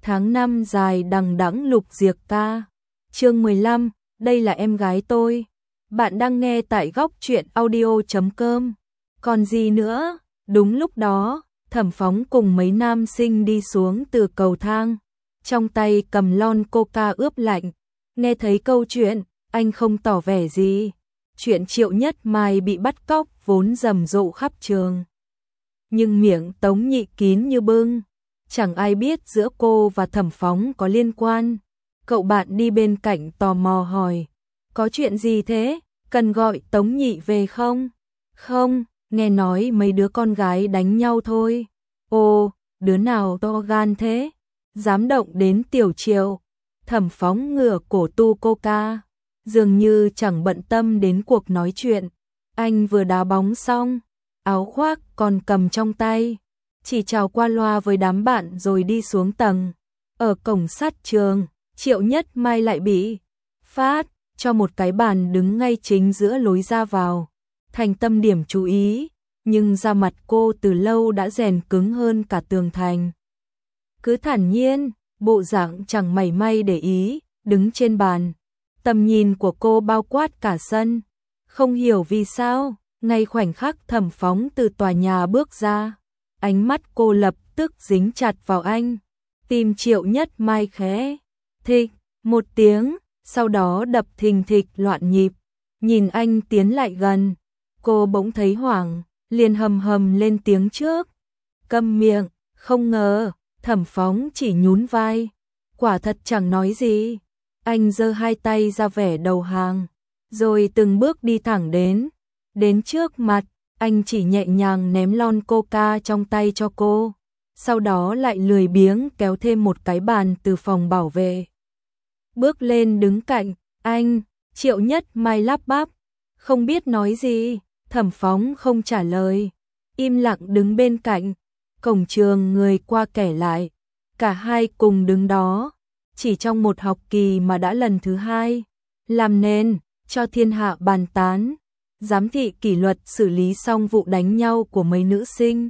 tháng năm dài đằng đẵng Lục Diệc ca. Chương 15, đây là em gái tôi. Bạn đang nghe tại góc truyện audio.com. Còn gì nữa? Đúng lúc đó, Thẩm Phóng cùng mấy nam sinh đi xuống từ cầu thang, trong tay cầm lon coca ướp lạnh. Nghe thấy câu chuyện, anh không tỏ vẻ gì. Chuyện Triệu Nhất Mai bị bắt cóc vốn rầm rộ khắp trường, nhưng miệng Tống Nhị kín như bưng, chẳng ai biết giữa cô và Thẩm Phóng có liên quan. Cậu bạn đi bên cạnh tò mò hỏi, có chuyện gì thế, cần gọi Tống Nhị về không? Không, nghe nói mấy đứa con gái đánh nhau thôi. Ồ, đứa nào to gan thế, dám động đến Tiểu Triệu? Thẩm Phóng ngửa cổ tu coca, dường như chẳng bận tâm đến cuộc nói chuyện. Anh vừa đá bóng xong, áo khoác còn cầm trong tay, chỉ chào qua loa với đám bạn rồi đi xuống tầng. Ở cổng sắt trường, Triệu Nhất Mai lại bị phát cho một cái bàn đứng ngay chính giữa lối ra vào, thành tâm điểm chú ý, nhưng da mặt cô từ lâu đã rèn cứng hơn cả tường thành. Cứ thản nhiên, bộ dạng chẳng mảy may để ý, đứng trên bàn. Tầm nhìn của cô bao quát cả sân. Không hiểu vì sao, ngay khoảnh khắc Thẩm Phóng từ tòa nhà bước ra, ánh mắt cô lập tức dính chặt vào anh. Tim Triệu Nhất Mai khẽ thịch một tiếng, sau đó đập thình thịch loạn nhịp. Nhìn anh tiến lại gần, cô bỗng thấy hoảng, liền hầm hầm lên tiếng trước. Câm miệng, không ngờ, Thẩm Phóng chỉ nhún vai, quả thật chẳng nói gì. Anh giơ hai tay ra vẻ đầu hàng, rồi từng bước đi thẳng đến trước mặt. Anh chỉ nhẹ nhàng ném lon coca trong tay cho cô, sau đó lại lười biếng kéo thêm một cái bàn từ phòng bảo vệ. Bước lên đứng cạnh anh. Triệu Nhất Mai lắp bắp, không biết nói gì. Thẩm Phóng không trả lời, im lặng đứng bên cạnh. Cổng trường người qua kẻ lại, cả hai cùng đứng đó. Chỉ trong một học kỳ mà đã lần thứ hai làm nên cho thiên hạ bàn tán. Giám thị kỷ luật xử lý xong vụ đánh nhau của mấy nữ sinh,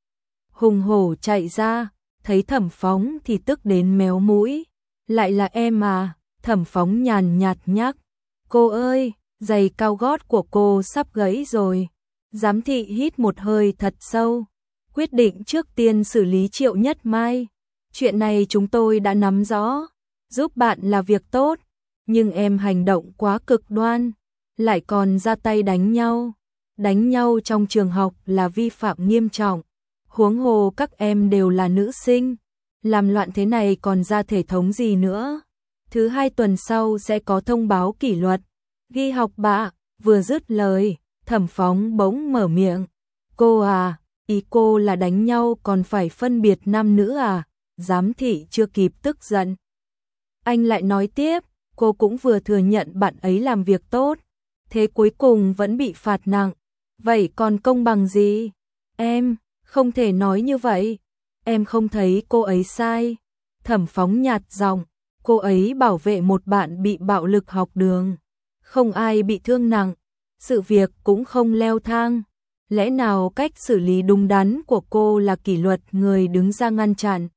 hùng hổ chạy ra, thấy Thẩm Phóng thì tức đến méo mũi. Lại là em à? Thẩm Phóng nhàn nhạt nhắc. Cô ơi, giày cao gót của cô sắp gãy rồi. Giám thị hít một hơi thật sâu, quyết định trước tiên xử lý Triệu Nhất Mai. Chuyện này chúng tôi đã nắm rõ, giúp bạn là việc tốt, nhưng em hành động quá cực đoan, lại còn ra tay đánh nhau. Đánh nhau trong trường học là vi phạm nghiêm trọng, huống hồ các em đều là nữ sinh, làm loạn thế này còn ra thể thống gì nữa. Thứ hai tuần sau sẽ có thông báo kỷ luật, ghi học bạ. Vừa dứt lời, Thẩm Phóng bỗng mở miệng. Cô à, ý cô là đánh nhau còn phải phân biệt nam nữ à? Giám thị chưa kịp tức giận, anh lại nói tiếp, cô cũng vừa thừa nhận bạn ấy làm việc tốt, thế cuối cùng vẫn bị phạt nặng, vậy còn công bằng gì? Em không thể nói như vậy, em không thấy cô ấy sai. Thẩm Phóng nhạt giọng, cô ấy bảo vệ một bạn bị bạo lực học đường, không ai bị thương nặng, sự việc cũng không leo thang. Lẽ nào cách xử lý đúng đắn của cô là kỷ luật người đứng ra ngăn chặn?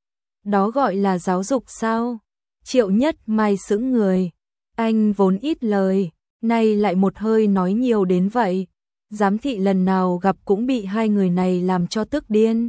Đó gọi là giáo dục sao? Triệu Nhất Mai sững người, anh vốn ít lời, nay lại một hơi nói nhiều đến vậy. Giám thị lần nào gặp cũng bị hai người này làm cho tức điên.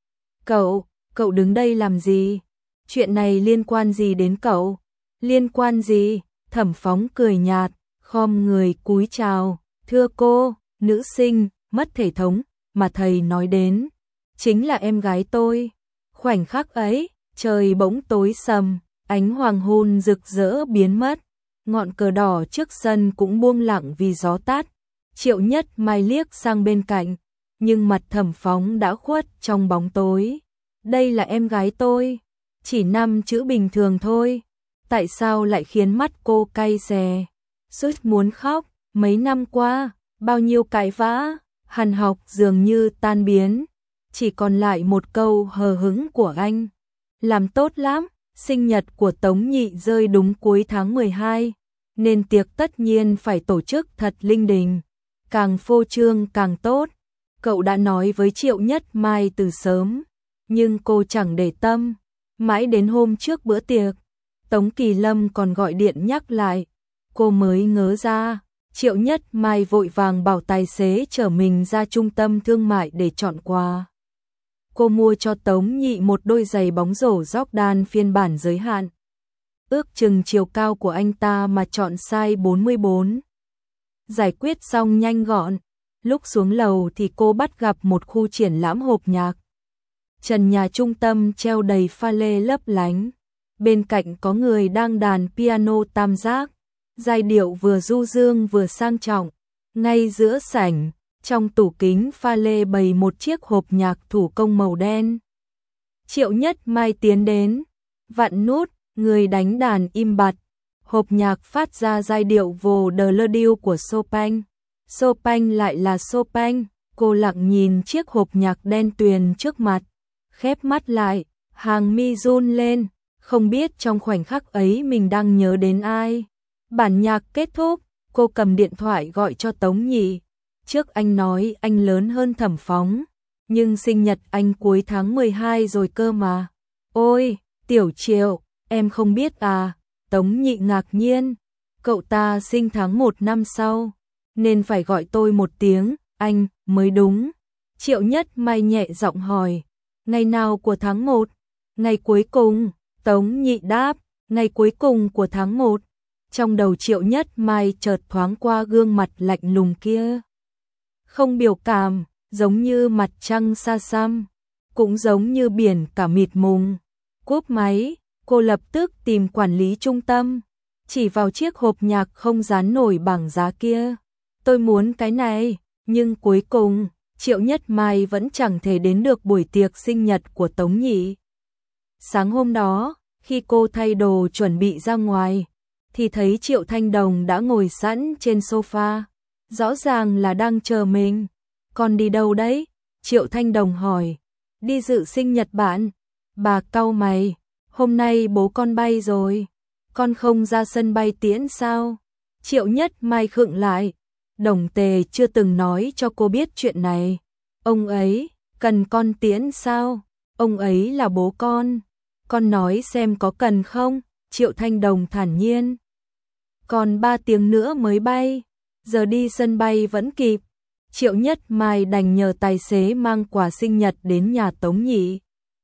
Cậu đứng đây làm gì? Chuyện này liên quan gì đến cậu? Liên quan gì? Thẩm Phóng cười nhạt, khom người cúi chào. Thưa cô, nữ sinh mất thể thống mà thầy nói đến chính là em gái tôi. Khoảnh khắc ấy, trời bỗng tối sầm, ánh hoàng hôn rực rỡ biến mất, ngọn cờ đỏ trước sân cũng buông lặng vì gió tát. Triệu Nhất Mai liếc sang bên cạnh, nhưng mặt Thẩm Phóng đã khuất trong bóng tối. Đây là em gái tôi, chỉ 5 chữ bình thường thôi, tại sao lại khiến mắt cô cay xè, sướt muốn khóc? Mấy năm qua, bao nhiêu cãi vã, hằn học dường như tan biến, chỉ còn lại một câu hờ hững của anh. Làm tốt lắm, sinh nhật của Tống Nhị rơi đúng cuối tháng 12, nên tiệc tất nhiên phải tổ chức thật linh đình, càng phô trương càng tốt. Cậu đã nói với Triệu Nhất Mai từ sớm, nhưng cô chẳng để tâm. Mãi đến hôm trước bữa tiệc, Tống Kỳ Lâm còn gọi điện nhắc lại, cô mới ngớ ra. Triệu Nhất Mai vội vàng bảo tài xế chở mình ra trung tâm thương mại để chọn quà. Cô mua cho Tống Nhị một đôi giày bóng rổ Jordan phiên bản giới hạn. Ước chừng chiều cao của anh ta mà chọn size 44. Giải quyết xong nhanh gọn, lúc xuống lầu thì cô bắt gặp một khu triển lãm hộp nhạc. Trần nhà trung tâm treo đầy pha lê lấp lánh. Bên cạnh có người đang đàn piano tam giác. Giai điệu vừa du dương vừa sang trọng. Ngay giữa sảnh, trong tủ kính pha lê bày một chiếc hộp nhạc thủ công màu đen. Triệu Nhất Mai tiến đến, vặn nút, người đánh đàn im bặt. Hộp nhạc phát ra giai điệu vô de l'Adieu của Chopin. Chopin lại là Chopin, cô lặng nhìn chiếc hộp nhạc đen tuyền trước mặt. Khép mắt lại, hàng mi run lên, không biết trong khoảnh khắc ấy mình đang nhớ đến ai. Bản nhạc kết thúc, cô cầm điện thoại gọi cho Tống Nhị. Trước anh nói anh lớn hơn Thẩm Phóng, nhưng sinh nhật anh cuối tháng 12 rồi cơ mà. Ôi, Tiểu Triệu, em không biết à? Tống Nhị ngạc nhiên, cậu ta sinh tháng 1 năm sau, nên phải gọi tôi một tiếng, anh, mới đúng. Triệu Nhất Mai nhẹ giọng hỏi, ngày nào của tháng 1? Ngày cuối cùng, Tống Nhị đáp, ngày cuối cùng của tháng 1. Trong đầu Triệu Nhất Mai chợt thoáng qua gương mặt lạnh lùng kia. Không biểu cảm, giống như mặt trăng xa xăm, cũng giống như biển cả mịt mùng. Cúp máy, cô lập tức tìm quản lý trung tâm, chỉ vào chiếc hộp nhạc không dán nổi bảng giá kia. Tôi muốn cái này, nhưng cuối cùng, Triệu Nhất Mai vẫn chẳng thể đến được buổi tiệc sinh nhật của Tống Nhị. Sáng hôm đó, khi cô thay đồ chuẩn bị ra ngoài, thì thấy Triệu Thanh Đồng đã ngồi sẵn trên sofa, rõ ràng là đang chờ mình. Con đi đâu đấy? Triệu Thanh Đồng hỏi. Đi dự sinh nhật bạn. Bà cau mày, hôm nay bố con bay rồi, con không ra sân bay tiễn sao? Triệu Nhất Mai khựng lại, Đồng Tề chưa từng nói cho cô biết chuyện này. Ông ấy cần con tiễn sao? Ông ấy là bố con nói xem có cần không? Triệu Thanh Đồng thản nhiên. Còn 3 tiếng nữa mới bay, giờ đi sân bay vẫn kịp. Triệu Nhất Mai đành nhờ tài xế mang quà sinh nhật đến nhà Tống Nhị.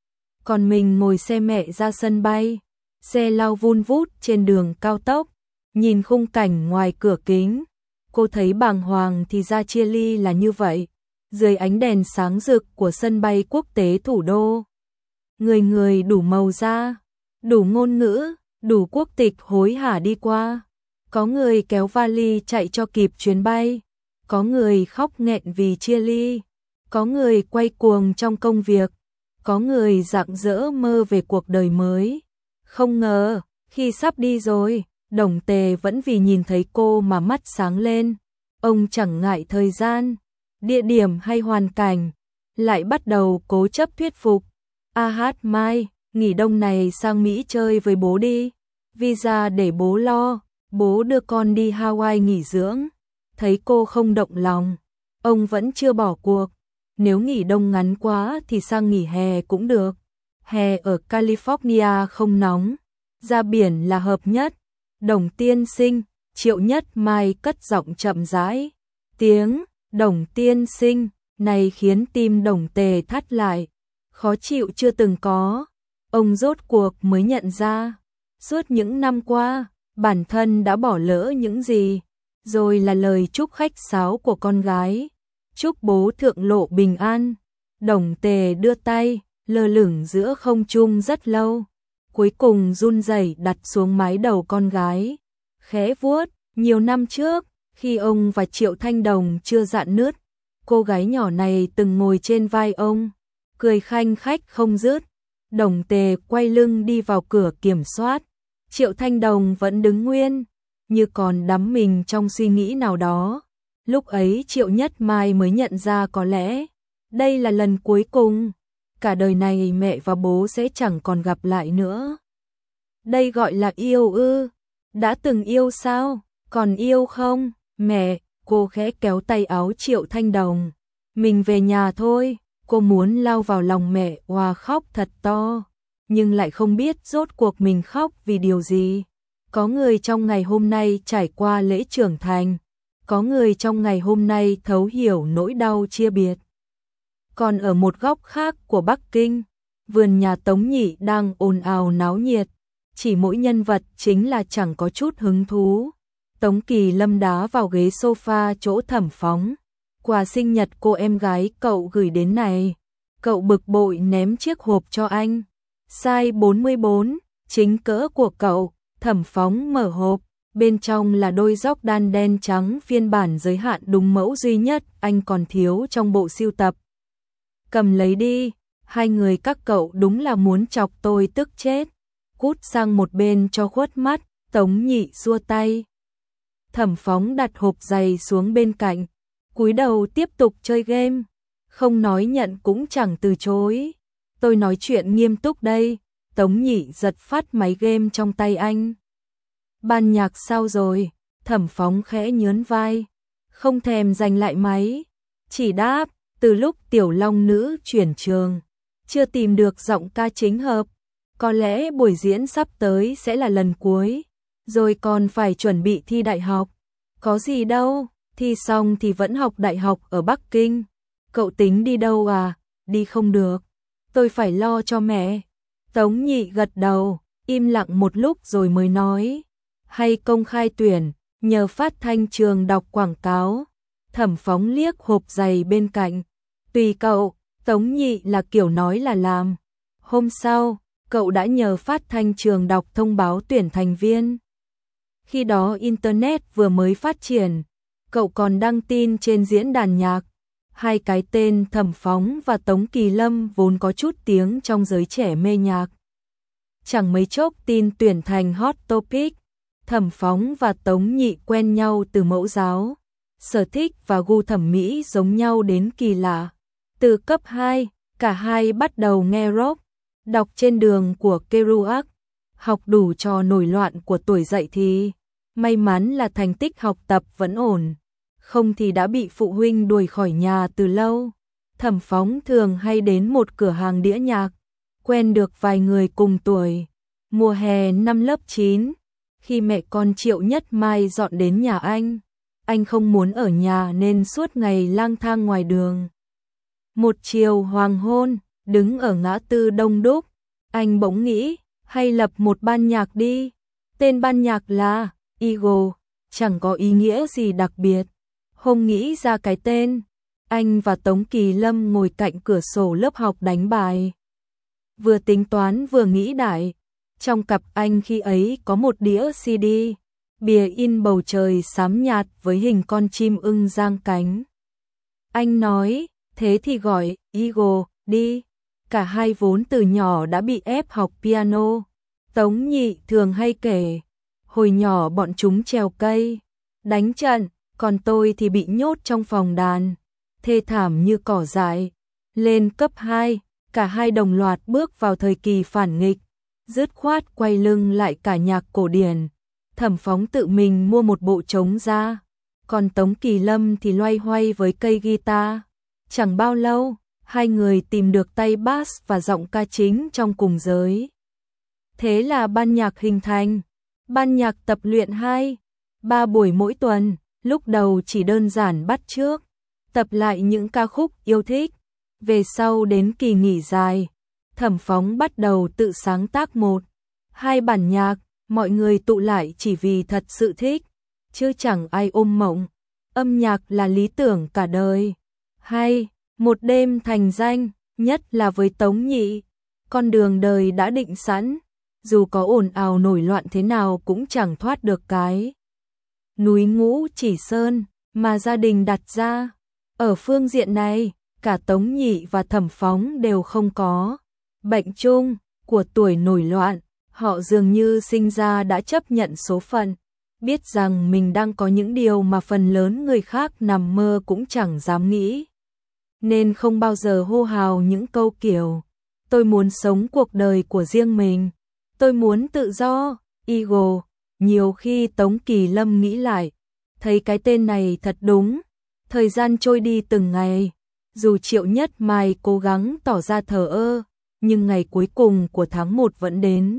Còn mình ngồi xe mẹ ra sân bay, xe lao vun vút trên đường cao tốc, nhìn khung cảnh ngoài cửa kính. Cô thấy bàng hoàng thì ra chia ly là như vậy, dưới ánh đèn sáng rực của sân bay quốc tế thủ đô. Người người đủ màu da, đủ ngôn ngữ, đủ quốc tịch hối hả đi qua. Có người kéo vali chạy cho kịp chuyến bay, có người khóc nghẹn vì chia ly, có người quay cuồng trong công việc, có người rạng rỡ mơ về cuộc đời mới. Không ngờ, khi sắp đi rồi, Đồng Tề vẫn vì nhìn thấy cô mà mắt sáng lên. Ông chẳng ngại thời gian, địa điểm hay hoàn cảnh, lại bắt đầu cố chấp thuyết phục. A Hát Mai, nghỉ đông này sang Mỹ chơi với bố đi, visa để bố lo, bố đưa con đi Hawaii nghỉ dưỡng. Thấy cô không động lòng, ông vẫn chưa bỏ cuộc. Nếu nghỉ đông ngắn quá thì sang nghỉ hè cũng được. Hè ở California không nóng, ra biển là hợp nhất. Đồng tiên sinh, Triệu Nhất Mai cất giọng chậm rãi. Tiếng Đồng tiên sinh này khiến tim Đồng Tề thắt lại, khó chịu chưa từng có. Ông rốt cuộc mới nhận ra, suốt những năm qua, bản thân đã bỏ lỡ những gì. Rồi là lời chúc khách sáo của con gái, chúc bố thượng lộ bình an. Đồng Tề đưa tay, lơ lửng giữa không trung rất lâu, cuối cùng run rẩy đặt xuống mái đầu con gái, khẽ vuốt. Nhiều năm trước, khi ông và Triệu Thanh Đồng chưa rạn nứt, cô gái nhỏ này từng ngồi trên vai ông, cười khanh khách không dứt. Đồng Tề quay lưng đi vào cửa kiểm soát, Triệu Thanh Đồng vẫn đứng nguyên, như còn đắm mình trong suy nghĩ nào đó. Lúc ấy Triệu Nhất Mai mới nhận ra có lẽ đây là lần cuối cùng, cả đời này mẹ và bố sẽ chẳng còn gặp lại nữa. Đây gọi là yêu ư? Đã từng yêu sao? Còn yêu không? Mẹ, cô khẽ kéo tay áo Triệu Thanh Đồng. Mình về nhà thôi, cô muốn lao vào lòng mẹ, òa khóc thật to. nhưng lại không biết rốt cuộc mình khóc vì điều gì. Có người trong ngày hôm nay trải qua lễ trưởng thành, có người trong ngày hôm nay thấu hiểu nỗi đau chia biệt. Còn ở một góc khác của Bắc Kinh, vườn nhà Tống Nhị đang ồn ào náo nhiệt, chỉ mỗi nhân vật chính là chẳng có chút hứng thú. Tống Kỳ Lâm đá vào ghế sofa chỗ Thẩm Phóng. Quà sinh nhật cô em gái cậu gửi đến này. Cậu bực bội ném chiếc hộp cho anh. Size 44, chính cỡ của cậu. Thẩm Phóng mở hộp, bên trong là đôi gióc đan đen trắng phiên bản giới hạn đúng mẫu duy nhất anh còn thiếu trong bộ sưu tập. Cầm lấy đi, hai người các cậu đúng là muốn chọc tôi tức chết. Cút sang một bên cho khuất mắt, Tống Nhị xua tay. Thẩm Phóng đặt hộp giày xuống bên cạnh, cúi đầu tiếp tục chơi game, không nói nhận cũng chẳng từ chối. Tôi nói chuyện nghiêm túc đây. Tống Nhị giật phát máy game trong tay anh. Ban nhạc sao rồi? Thẩm Phóng khẽ nhớn vai, không thèm giành lại máy, chỉ đáp, từ lúc Tiểu Long Nữ chuyển trường, chưa tìm được giọng ca chính hợp, có lẽ buổi diễn sắp tới sẽ là lần cuối, rồi còn phải chuẩn bị thi đại học. Có gì đâu, thi xong thì vẫn học đại học ở Bắc Kinh. Cậu tính đi đâu à? Đi không được, tôi phải lo cho mẹ. Tống Nhị gật đầu, im lặng một lúc rồi mới nói, hay công khai tuyển, nhờ phát thanh trường đọc quảng cáo. Thẩm Phóng liếc hộp giày bên cạnh, tùy cậu. Tống Nhị là kiểu nói là làm. Hôm sau, cậu đã nhờ phát thanh trường đọc thông báo tuyển thành viên. Khi đó Internet vừa mới phát triển, cậu còn đăng tin trên diễn đàn nhạc. Hai cái tên Thẩm Phóng và Tống Kỳ Lâm vốn có chút tiếng trong giới trẻ mê nhạc. Chẳng mấy chốc tin tuyển thành hot topic. Thẩm Phóng và Tống Nhị quen nhau từ mẫu giáo, sở thích và gu thẩm mỹ giống nhau đến kỳ lạ. Từ cấp 2, cả hai bắt đầu nghe rock, đọc trên đường của Kerouac, học đủ trò nổi loạn của tuổi dậy thì. May mắn là thành tích học tập vẫn ổn, không thì đã bị phụ huynh đuổi khỏi nhà từ lâu. Thẩm Phóng thường hay đến một cửa hàng đĩa nhạc, quen được vài người cùng tuổi. Mùa hè năm lớp 9, khi mẹ con Triệu Nhất Mai dọn đến nhà anh không muốn ở nhà nên suốt ngày lang thang ngoài đường. Một chiều hoàng hôn, đứng ở ngã tư đông đúc, anh bỗng nghĩ, hay lập một ban nhạc đi. Tên ban nhạc là Eagle, chẳng có ý nghĩa gì đặc biệt. Không nghĩ ra cái tên, anh và Tống Kỳ Lâm ngồi cạnh cửa sổ lớp học đánh bài. Vừa tính toán vừa nghĩ đại, trong cặp anh khi ấy có một đĩa CD, bìa in bầu trời xám nhạt với hình con chim ưng giang cánh. Anh nói, thế thì gọi Eagle đi. Cả hai vốn từ nhỏ đã bị ép học piano. Tống Nhị thường hay kể, hồi nhỏ bọn chúng trèo cây, đánh trận, còn tôi thì bị nhốt trong phòng đàn, thê thảm như cỏ dại. Lên cấp 2, cả hai đồng loạt bước vào thời kỳ phản nghịch, dứt khoát quay lưng lại cả nhạc cổ điển. Thẩm Phóng tự mình mua một bộ trống ra, còn Tống Kỳ Lâm thì loay hoay với cây guitar. Chẳng bao lâu, hai người tìm được tay bass và giọng ca chính trong cùng giới. Thế là ban nhạc hình thành. Ban nhạc tập luyện 2-3 buổi mỗi tuần, lúc đầu chỉ đơn giản bắt chước, tập lại những ca khúc yêu thích. Về sau đến kỳ nghỉ dài, Thẩm Phóng bắt đầu tự sáng tác 1-2 bản nhạc, mọi người tụ lại chỉ vì thật sự thích, chứ chẳng ai ôm mộng âm nhạc là lý tưởng cả đời. Hay, một đêm thành danh, nhất là với Tống Nhị, con đường đời đã định sẵn, dù có ồn ào nổi loạn thế nào cũng chẳng thoát được cái núi Ngũ Chỉ Sơn mà gia đình đặt ra. Ở phương diện này, cả Tống Nhị và Thẩm Phóng đều không có bệnh chung của tuổi nổi loạn. Họ dường như sinh ra đã chấp nhận số phận, biết rằng mình đang có những điều mà phần lớn người khác nằm mơ cũng chẳng dám nghĩ, nên không bao giờ hô hào những câu kiểu tôi muốn sống cuộc đời của riêng mình, tôi muốn tự do. Eagle. Nhiều khi Tống Kỳ Lâm nghĩ lại, thấy cái tên này thật đúng. Thời gian trôi đi từng ngày, dù Triệu Nhất Mai cố gắng tỏ ra thờ ơ, nhưng ngày cuối cùng của tháng 1 vẫn đến.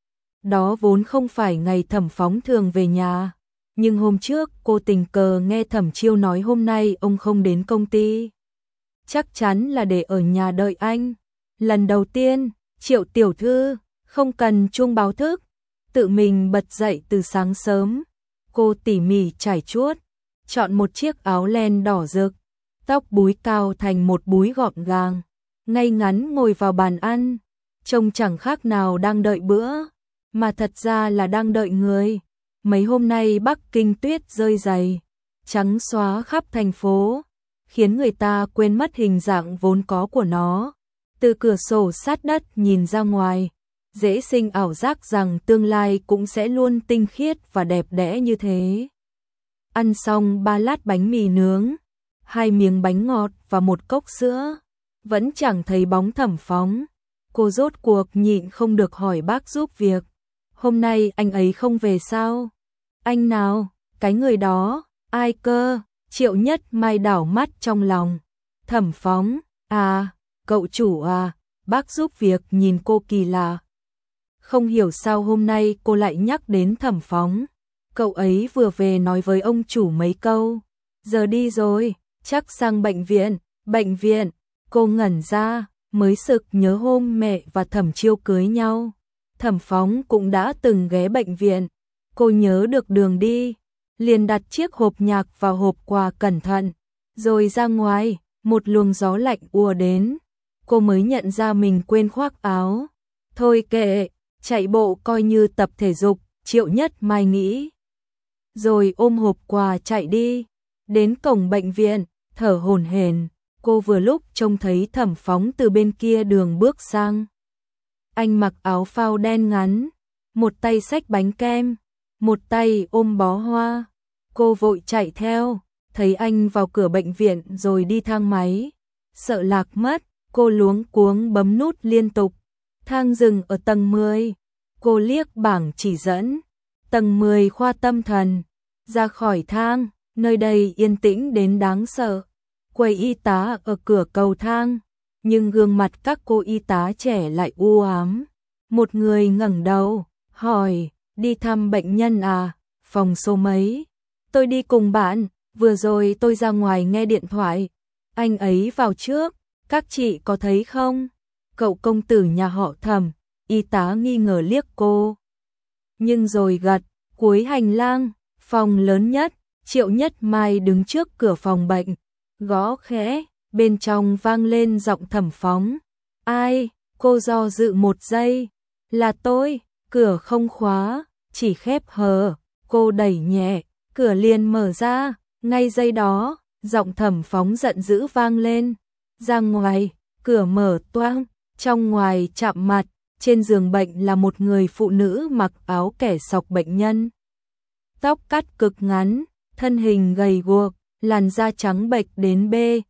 Đó vốn không phải ngày Thẩm Phóng thường về nhà, nhưng hôm trước cô tình cờ nghe Thẩm Chiêu nói hôm nay ông không đến công ty. Chắc chắn là để ở nhà đợi anh. Lần đầu tiên, Triệu tiểu thư không cần chuông báo thức, tự mình bật dậy từ sáng sớm. Cô tỉ mỉ trải chuốt, chọn một chiếc áo len đỏ rực, tóc búi cao thành một búi gọn gàng, ngay ngắn ngồi vào bàn ăn, trông chẳng khác nào đang đợi bữa, mà thật ra là đang đợi người. Mấy hôm nay Bắc Kinh tuyết rơi dày, trắng xóa khắp thành phố, khiến người ta quên mất hình dạng vốn có của nó. Từ cửa sổ sát đất nhìn ra ngoài, dễ sinh ảo giác rằng tương lai cũng sẽ luôn tinh khiết và đẹp đẽ như thế. Ăn xong 3 lát bánh mì nướng, 2 miếng bánh ngọt và một cốc sữa, vẫn chẳng thấy bóng Thẩm Phóng. Cô rốt cuộc nhịn không được hỏi bác giúp việc. Hôm nay anh ấy không về sao? Anh nào? Cái người đó? Ai cơ? Triệu Nhất Mai đảo mắt trong lòng. Thẩm Phóng, à, cậu chủ à, bác giúp việc nhìn cô kỳ lạ. Không hiểu sao hôm nay cô lại nhắc đến Thẩm Phóng. Cậu ấy vừa về nói với ông chủ mấy câu, giờ đi rồi, chắc sang bệnh viện. Bệnh viện? Cô ngẩn ra, mới sực nhớ hôm mẹ và Thẩm Chiêu cưới nhau, Thẩm Phóng cũng đã từng ghé bệnh viện. Cô nhớ được đường đi, liền đặt chiếc hộp nhạc vào hộp quà cẩn thận, rồi ra ngoài, một luồng gió lạnh ùa đến. Cô mới nhận ra mình quên khoác áo. Thôi kệ, chạy bộ coi như tập thể dục, Triệu Nhất Mai nghĩ. Rồi ôm hộp quà chạy đi, đến cổng bệnh viện, thở hổn hển. Cô vừa lúc trông thấy Thẩm Phóng từ bên kia đường bước sang. Anh mặc áo phao đen ngắn, một tay xách bánh kem, một tay ôm bó hoa. Cô vội chạy theo, thấy anh vào cửa bệnh viện rồi đi thang máy. Sợ lạc mất, cô luống cuống bấm nút liên tục. Thang dừng ở tầng 10. Cô liếc bảng chỉ dẫn. Tầng 10 khoa tâm thần. Ra khỏi thang, nơi đây yên tĩnh đến đáng sợ. Quầy y tá ở cửa cầu thang, nhưng gương mặt các cô y tá trẻ lại u ám. Một người ngẩng đầu, hỏi, đi thăm bệnh nhân à, phòng số mấy? Tôi đi cùng bạn, vừa rồi tôi ra ngoài nghe điện thoại. Anh ấy vào trước, các chị có thấy không? Cậu công tử nhà họ Thẩm, y tá nghi ngờ liếc cô. Nhưng rồi gật, cuối hành lang, phòng lớn nhất, Triệu Nhất Mai đứng trước cửa phòng bệnh, gõ khẽ, bên trong vang lên giọng Thẩm Phóng. Ai? Cô do dự một giây. Là tôi, cửa không khóa, chỉ khép hờ. Cô đẩy nhẹ, cửa liền mở ra, ngay giây đó, giọng Thẩm Phóng giận dữ vang lên. Ra ngoài, cửa mở toang, trong ngoài chạm mặt, trên giường bệnh là một người phụ nữ mặc áo kẻ sọc bệnh nhân. Tóc cắt cực ngắn, thân hình gầy guộc, làn da trắng bệch đến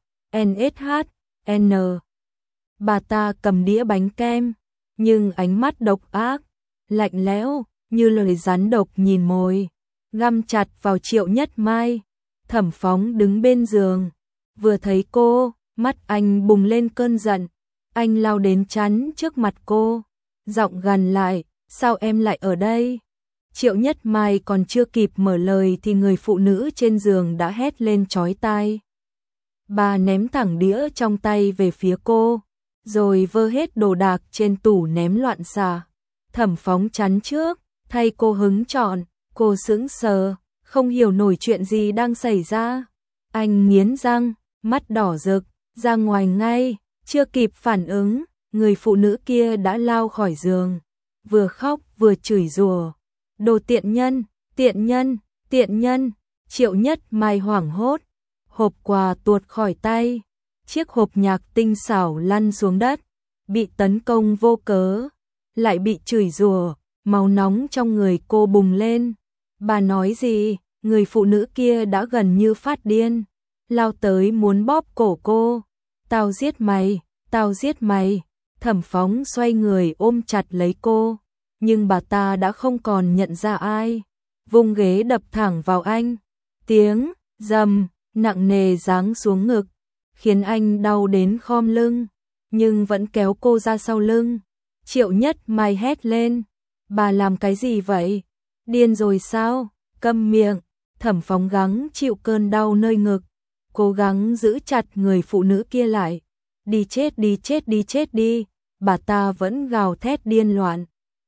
BNSH-N. Bà ta cầm đĩa bánh kem, nhưng ánh mắt độc ác, lạnh lẽo, như lời rắn độc nhìn mồi, găm chặt vào Triệu Nhất Mai. Thẩm Phóng đứng bên giường, vừa thấy cô, mắt anh bùng lên cơn giận, anh lao đến chắn trước mặt cô, giọng gằn lại, sao em lại ở đây? Triệu Nhất Mai còn chưa kịp mở lời thì người phụ nữ trên giường đã hét lên chói tai. Bà ném thẳng đĩa trong tay về phía cô, rồi vơ hết đồ đạc trên tủ ném loạn xạ. Thẩm Phóng chắn trước, thay cô hứng chọn, cô sững sờ, không hiểu nổi chuyện gì đang xảy ra. Anh nghiến răng, mắt đỏ rực, ra ngoài ngay, chưa kịp phản ứng, người phụ nữ kia đã lao khỏi giường, vừa khóc vừa chửi rủa. Đồ tiện nhân, tiện nhân, tiện nhân. Triệu Nhất Mai hoảng hốt, hộp quà tuột khỏi tay, chiếc hộp nhạc tinh xảo lăn xuống đất, bị tấn công vô cớ, lại bị chửi rủa, máu nóng trong người cô bùng lên. Bà nói gì? Người phụ nữ kia đã gần như phát điên, lao tới muốn bóp cổ cô. Tao giết mày, tao giết mày. Thẩm Phóng xoay người ôm chặt lấy cô, nhưng bà ta đã không còn nhận ra ai, vung ghế đập thẳng vào anh. Tiếng rầm nặng nề giáng xuống ngực, khiến anh đau đến khom lưng. nhưng vẫn kéo cô ra sau lưng. Triệu Nhất Mai hét lên, bà làm cái gì vậy? Điên rồi sao? Câm miệng. Thẩm Phóng gắng chịu cơn đau nơi ngực, cố gắng giữ chặt người phụ nữ kia lại. Đi chết đi chết đi chết đi, bà ta vẫn gào thét điên loạn.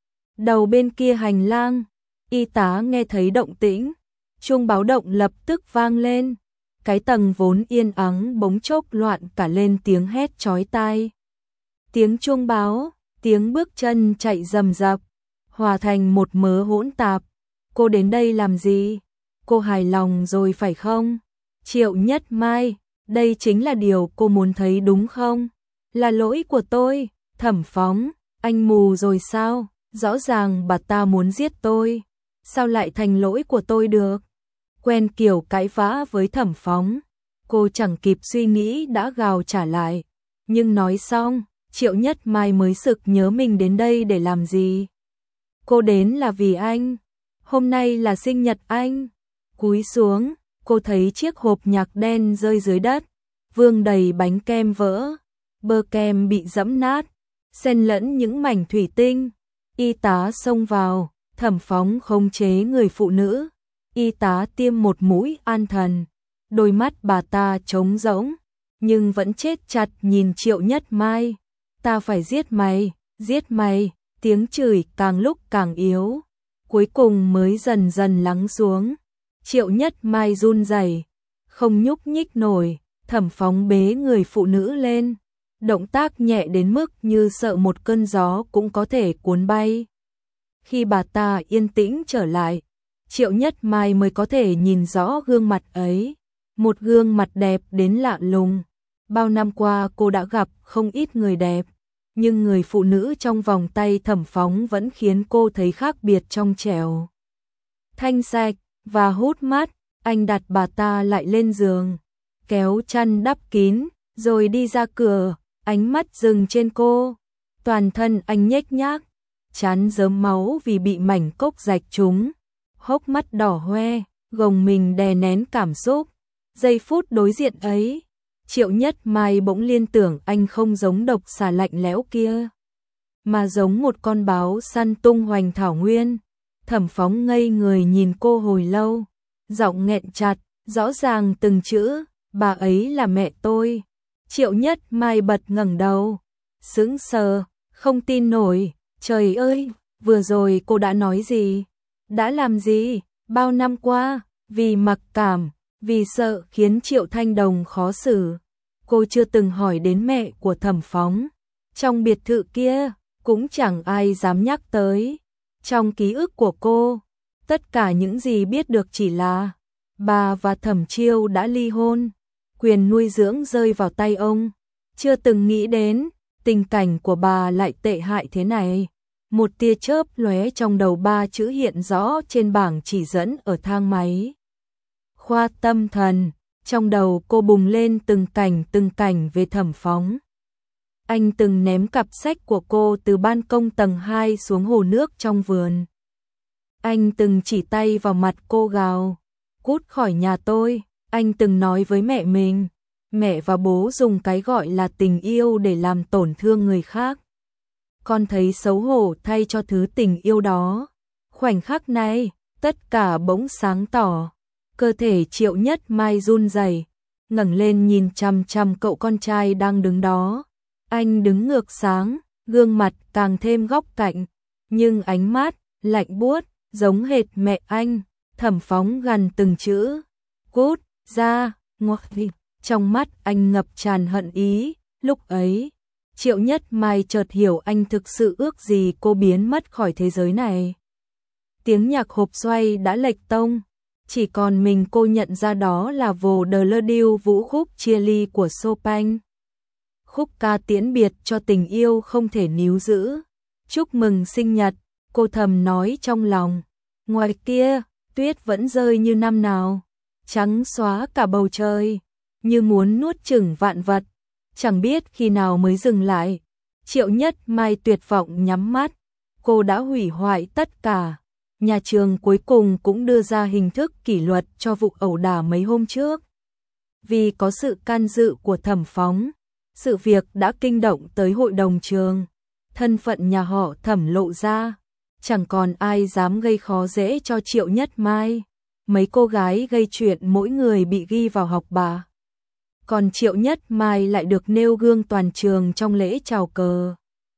Đầu bên kia hành lang, y tá nghe thấy động tĩnh, chuông báo động lập tức vang lên. Cái tầng vốn yên ắng bỗng chốc loạn cả lên tiếng hét chói tai. Tiếng chuông báo, tiếng bước chân chạy rầm rập, hòa thành một mớ hỗn tạp. Cô đến đây làm gì? Cô hài lòng rồi phải không? Triệu Nhất Mai, đây chính là điều cô muốn thấy đúng không? Là lỗi của tôi. Thẩm Phóng, anh mù rồi sao? Rõ ràng bà ta muốn giết tôi, sao lại thành lỗi của tôi được? Quen kiểu cãi vã với Thẩm Phóng, cô chẳng kịp suy nghĩ đã gào trả lại. Nhưng nói xong, Triệu Nhất Mai mới sực nhớ mình đến đây để làm gì. Cô đến là vì anh, hôm nay là sinh nhật anh. Cúi xuống, cô thấy chiếc hộp nhạc đen rơi dưới đất, vương đầy bánh kem vỡ, bơ kem bị giẫm nát, xen lẫn những mảnh thủy tinh. Y tá xông vào, Thẩm Phóng khống chế người phụ nữ. Y tá tiêm một mũi an thần, đôi mắt bà ta trống rỗng, nhưng vẫn chết chặt nhìn Triệu Nhất Mai. Ta phải giết mày, giết mày. Tiếng chửi càng lúc càng yếu, cuối cùng mới dần dần lắng xuống. Triệu Nhất Mai run rẩy, không nhúc nhích nổi. Thẩm Phóng bế người phụ nữ lên, động tác nhẹ đến mức như sợ một cơn gió cũng có thể cuốn bay. Khi bà ta yên tĩnh trở lại, Triệu Nhất Mai mới có thể nhìn rõ gương mặt ấy, một gương mặt đẹp đến lạ lùng. Bao năm qua cô đã gặp không ít người đẹp, nhưng người phụ nữ trong vòng tay Thẩm Phóng vẫn khiến cô thấy khác biệt trong trẻo, thanh sạch và hút mắt. Anh đặt bà ta lại lên giường, kéo chăn đắp kín, rồi đi ra cửa, ánh mắt dừng trên cô. Toàn thân anh nhếch nhác, trán rớm máu vì bị mảnh cốc rạch trúng, hốc mắt đỏ hoe, gồng mình đè nén cảm xúc. Giây phút đối diện ấy, Triệu Nhất Mai bỗng liên tưởng anh không giống độc xà lạnh lẽo kia, mà giống một con báo săn tung hoành thảo nguyên. Thẩm Phóng ngây người nhìn cô hồi lâu, giọng nghẹn chặt, rõ ràng từng chữ, bà ấy là mẹ tôi. Triệu Nhất Mai bật ngẩng đầu, sững sờ, không tin nổi. Trời ơi, vừa rồi cô đã nói gì? Đã làm gì? Bao năm qua, vì mặc cảm, vì sợ khiến Triệu Thanh Đồng khó xử, cô chưa từng hỏi đến mẹ của Thẩm Phóng. Trong biệt thự kia, cũng chẳng ai dám nhắc tới. Trong ký ức của cô, tất cả những gì biết được chỉ là bà và Thẩm Chiêu đã ly hôn, quyền nuôi dưỡng rơi vào tay ông. Chưa từng nghĩ đến tình cảnh của bà lại tệ hại thế này. Một tia chớp lóe trong đầu, ba chữ hiện rõ trên bảng chỉ dẫn ở thang máy. Khoa tâm thần. Trong đầu cô bùng lên từng cảnh về Thẩm Phóng. Anh từng ném cặp sách của cô từ ban công tầng 2 xuống hồ nước trong vườn. Anh từng chỉ tay vào mặt cô gào, cút khỏi nhà tôi. Anh từng nói với mẹ mình, mẹ và bố dùng cái gọi là tình yêu để làm tổn thương người khác. Con thấy xấu hổ thay cho thứ tình yêu đó. Khoảnh khắc này, tất cả bỗng sáng tỏ. Cơ thể Triệu Nhất Mai run rẩy, ngẩng lên nhìn chằm chằm cậu con trai đang đứng đó. Anh đứng ngược sáng, gương mặt càng thêm góc cạnh, nhưng ánh mắt lạnh buốt, giống hệt mẹ anh. Thẩm Phóng gằn từng chữ, cút ra, ngoài. Trong mắt anh ngập tràn hận ý. Lúc ấy, Triệu Nhất Mai chợt hiểu anh thực sự ước gì cô biến mất khỏi thế giới này. Tiếng nhạc hộp xoay đã lệch tông, chỉ còn mình cô nhận ra đó là Vồ Đờ Lơ Điêu, vũ khúc chia ly của Chopin. Khúc ca tiễn biệt cho tình yêu không thể níu giữ. Chúc mừng sinh nhật, cô thầm nói trong lòng. Ngoài kia, tuyết vẫn rơi như năm nào, trắng xóa cả bầu trời, như muốn nuốt chửng vạn vật. Chẳng biết khi nào mới dừng lại. Triệu Nhất Mai tuyệt vọng nhắm mắt. Cô đã hủy hoại tất cả. Nhà trường cuối cùng cũng đưa ra hình thức kỷ luật cho vụ ẩu đả mấy hôm trước. Vì có sự can dự của Thẩm Phóng, Sự việc đã kinh động tới hội đồng trường. Thân phận nhà họ Thẩm lộ ra, chẳng còn ai dám gây khó dễ cho Triệu Nhất Mai. Mấy cô gái gây chuyện mỗi người bị ghi vào học bạ. Còn Triệu Nhất Mai lại được nêu gương toàn trường trong lễ chào cờ.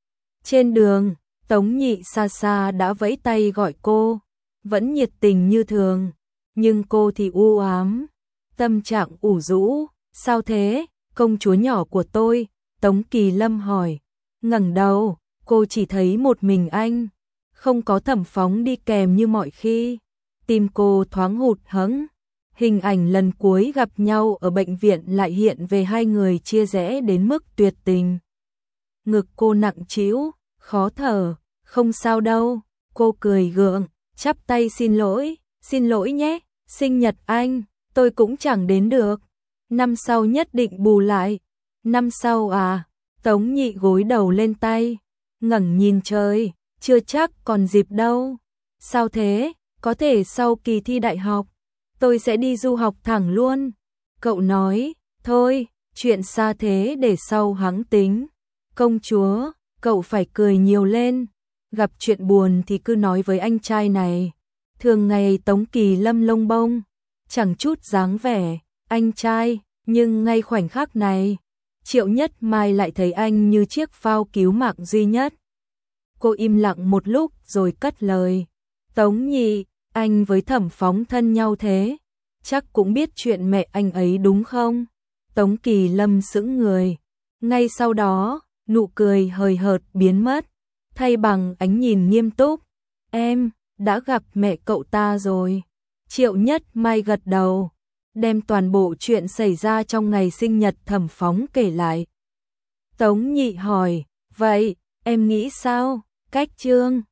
Trên đường, Tống Nhị xa xa đã vẫy tay gọi cô, vẫn nhiệt tình như thường, nhưng cô thì u ám, tâm trạng ủ rũ. Sao thế, công chúa nhỏ của tôi? Tống Kỳ Lâm hỏi. Ngẩng đầu, cô chỉ thấy một mình anh, không có Thẩm Phóng đi kèm như mọi khi. Tim cô thoáng hụt hẫng. Hình ảnh lần cuối gặp nhau ở bệnh viện lại hiện về hai người chia rẽ đến mức tuyệt tình. Ngực cô nặng trĩu, khó thở. Không sao đâu, cô cười gượng, chắp tay xin lỗi nhé, sinh nhật anh, tôi cũng chẳng đến được. Năm sau nhất định bù lại. Năm sau à? Tống Nhị gối đầu lên tay, ngẩng nhìn trời, chưa chắc còn dịp đâu. Sao thế, có thể sau kỳ thi đại học, tôi sẽ đi du học thẳng luôn. Cậu nói, thôi, chuyện xa thế để sau hẵng tính. Công chúa, cậu phải cười nhiều lên, gặp chuyện buồn thì cứ nói với anh trai này. Thường ngày Tống Kỳ Lâm lông bông, chẳng chút dáng vẻ, anh trai, nhưng ngay khoảnh khắc này, Triệu Nhất Mai lại thấy anh như chiếc phao cứu mạng duy nhất. Cô im lặng một lúc rồi cất lời. Tống Nhị, anh với Thẩm Phóng thân nhau thế, chắc cũng biết chuyện mẹ anh ấy đúng không? Tống Kỳ Lâm sững người. Ngay sau đó, nụ cười hời hợt biến mất, thay bằng ánh nhìn nghiêm túc. Em đã gặp mẹ cậu ta rồi. Triệu Nhất Mai gật đầu, đem toàn bộ chuyện xảy ra trong ngày sinh nhật Thẩm Phóng kể lại. Tống Nhị hỏi, vậy em nghĩ sao? Cách Trương